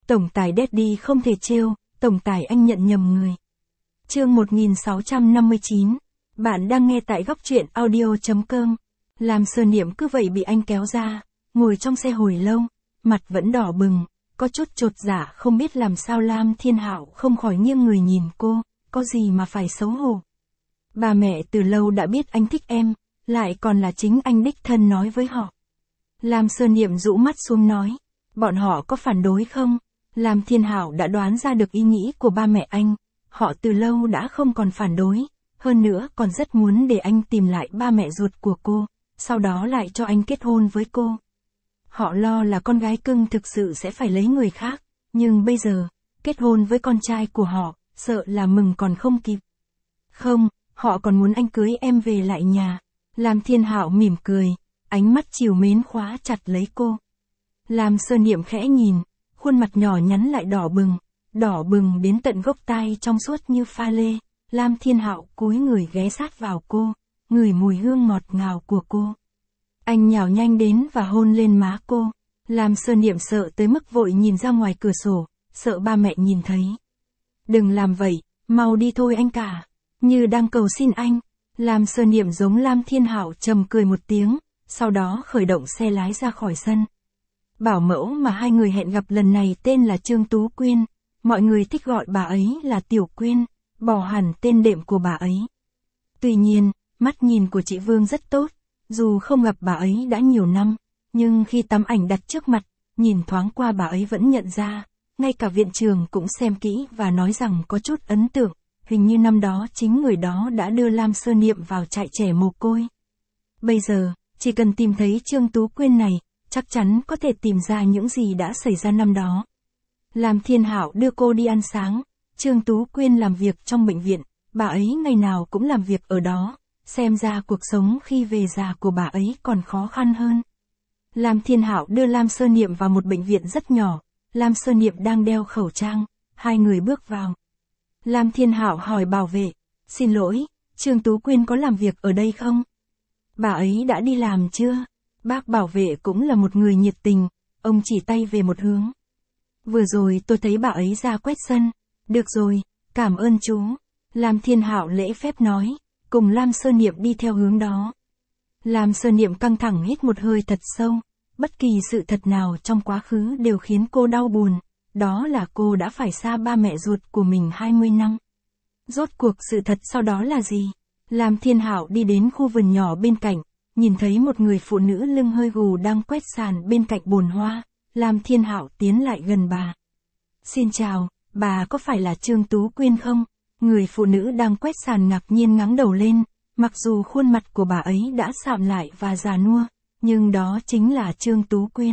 Tổng tài Daddy không thể trêu, tổng tài anh nhận nhầm người. Chương 1659. Bạn đang nghe tại góc truyện audio.com. Lam Sơ Niệm cứ vậy bị anh kéo ra, ngồi trong xe hồi lâu, mặt vẫn đỏ bừng, có chút chột dạ không biết làm sao. Lam Thiên Hạo không khỏi nghiêng người nhìn cô, có gì mà phải xấu hổ. Bà mẹ từ lâu đã biết anh thích em, lại còn là chính anh đích thân nói với họ. Lam Sơ Niệm rũ mắt xuống nói, bọn họ có phản đối không? Lam Thiên Hạo đã đoán ra được ý nghĩ của ba mẹ anh, họ từ lâu đã không còn phản đối, hơn nữa còn rất muốn để anh tìm lại ba mẹ ruột của cô, sau đó lại cho anh kết hôn với cô. Họ lo là con gái cưng thực sự sẽ phải lấy người khác, nhưng bây giờ, kết hôn với con trai của họ, sợ là mừng còn không kịp. Không, họ còn muốn anh cưới em về lại nhà. Lam Thiên Hạo mỉm cười, ánh mắt trìu mến khóa chặt lấy cô. Lam Sơ Niệm khẽ nhìn, khuôn mặt nhỏ nhắn lại đỏ bừng đến tận gốc tai trong suốt như pha lê. Lam Thiên Hạo cúi người ghé sát vào cô, ngửi mùi hương ngọt ngào của cô. Anh nhào nhanh đến và hôn lên má cô. Lam Sơ Niệm sợ tới mức vội nhìn ra ngoài cửa sổ, sợ ba mẹ nhìn thấy. Đừng làm vậy, mau đi thôi anh cả. Như đang cầu xin anh. Lam Sơ Niệm giống Lam Thiên Hạo trầm cười một tiếng, sau đó khởi động xe lái ra khỏi sân. Bảo mẫu mà hai người hẹn gặp lần này tên là Trương Tú Quyên, mọi người thích gọi bà ấy là Tiểu Quyên, bỏ hẳn tên đệm của bà ấy. Tuy nhiên, mắt nhìn của chị Vương rất tốt, dù không gặp bà ấy đã nhiều năm, nhưng khi tấm ảnh đặt trước mặt, nhìn thoáng qua bà ấy vẫn nhận ra, ngay cả viện trưởng cũng xem kỹ và nói rằng có chút ấn tượng, hình như năm đó chính người đó đã đưa Lam Sơ Niệm vào trại trẻ mồ côi. Bây giờ, chỉ cần tìm thấy Trương Tú Quyên này, chắc chắn có thể tìm ra những gì đã xảy ra năm đó. Lam Thiên Hạo đưa cô đi ăn sáng, Trương Tú Quyên làm việc trong bệnh viện, bà ấy ngày nào cũng làm việc ở đó, xem ra cuộc sống khi về già của bà ấy còn khó khăn hơn. Lam Thiên Hạo đưa Lam Sơ Niệm vào một bệnh viện rất nhỏ, Lam Sơ Niệm đang đeo khẩu trang, hai người bước vào. Lam Thiên Hạo hỏi bảo vệ, xin lỗi, Trương Tú Quyên có làm việc ở đây không? Bà ấy đã đi làm chưa? Bác bảo vệ cũng là một người nhiệt tình, ông chỉ tay về một hướng. Vừa rồi tôi thấy bà ấy ra quét sân. Được rồi, cảm ơn chú. Lam Thiên Hạo lễ phép nói, cùng Lam Sơ Niệm đi theo hướng đó. Lam Sơ Niệm căng thẳng hít một hơi thật sâu, bất kỳ sự thật nào trong quá khứ đều khiến cô đau buồn, đó là cô đã phải xa ba mẹ ruột của mình 20 năm. Rốt cuộc sự thật sau đó là gì? Lam Thiên Hạo đi đến khu vườn nhỏ bên cạnh, nhìn thấy một người phụ nữ lưng hơi gù đang quét sàn bên cạnh bồn hoa. Lam Thiên Hạo tiến lại gần bà. Xin chào, bà có phải là Trương Tú Quyên không? Người phụ nữ đang quét sàn ngạc nhiên ngẩng đầu lên, mặc dù khuôn mặt của bà ấy đã sạm lại và già nua, nhưng đó chính là Trương Tú Quyên.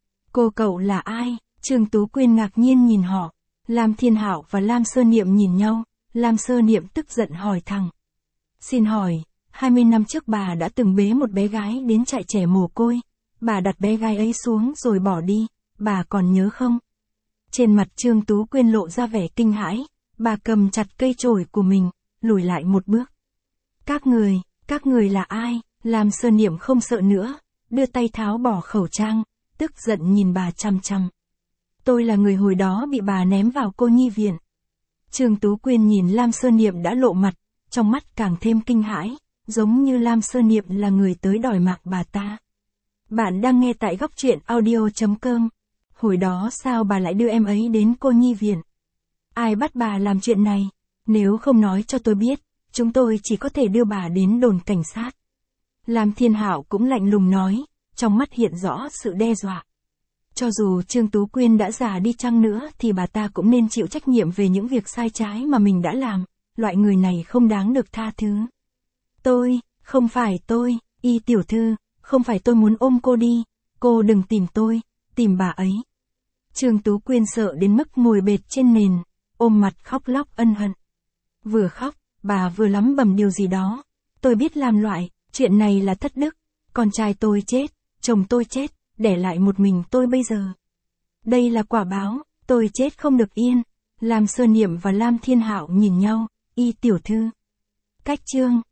Cô cậu là ai? Trương Tú Quyên ngạc nhiên nhìn họ. Lam Thiên Hạo và Lam Sơ Niệm nhìn nhau, Lam Sơ Niệm tức giận hỏi thẳng. Xin hỏi, 20 năm trước bà đã từng bế một bé gái đến trại trẻ mồ côi. Bà đặt bé gái ấy xuống rồi bỏ đi, bà còn nhớ không? Trên mặt Trương Tú Quyên lộ ra vẻ kinh hãi, bà cầm chặt cây chổi của mình, lùi lại một bước. Các người là ai? Lam Sơ Niệm không sợ nữa, đưa tay tháo bỏ khẩu trang, tức giận nhìn bà chằm chằm. Tôi là người hồi đó bị bà ném vào cô nhi viện. Trương Tú Quyên nhìn Lam Sơ Niệm đã lộ mặt, trong mắt càng thêm kinh hãi, giống như Lam Sơ Niệm là người tới đòi mạng bà ta. Bạn đang nghe tại góc truyện audio.com. Hồi đó sao bà lại đưa em ấy đến cô nhi viện? Ai bắt bà làm chuyện này? Nếu không nói cho tôi biết, chúng tôi chỉ có thể đưa bà đến đồn cảnh sát. Lam Thiên Hạo cũng lạnh lùng nói, trong mắt hiện rõ sự đe dọa. Cho dù Trương Tú Quyên đã già đi chăng nữa thì bà ta cũng nên chịu trách nhiệm về những việc sai trái mà mình đã làm, loại người này không đáng được tha thứ. Không phải tôi, Y tiểu thư, không phải tôi muốn ôm cô đi, cô đừng tìm tôi, tìm bà ấy. Trương Tú Quyên sợ đến mức ngồi bệt trên nền, ôm mặt khóc lóc ân hận. Vừa khóc, bà vừa lắm bầm điều gì đó. Tôi biết làm loại, chuyện này là thất đức, con trai tôi chết, chồng tôi chết, để lại một mình tôi bây giờ. Đây là quả báo, tôi chết không được yên. Lam Sơ Niệm và Lam Thiên Hạo nhìn nhau, Y tiểu thư. Cách chương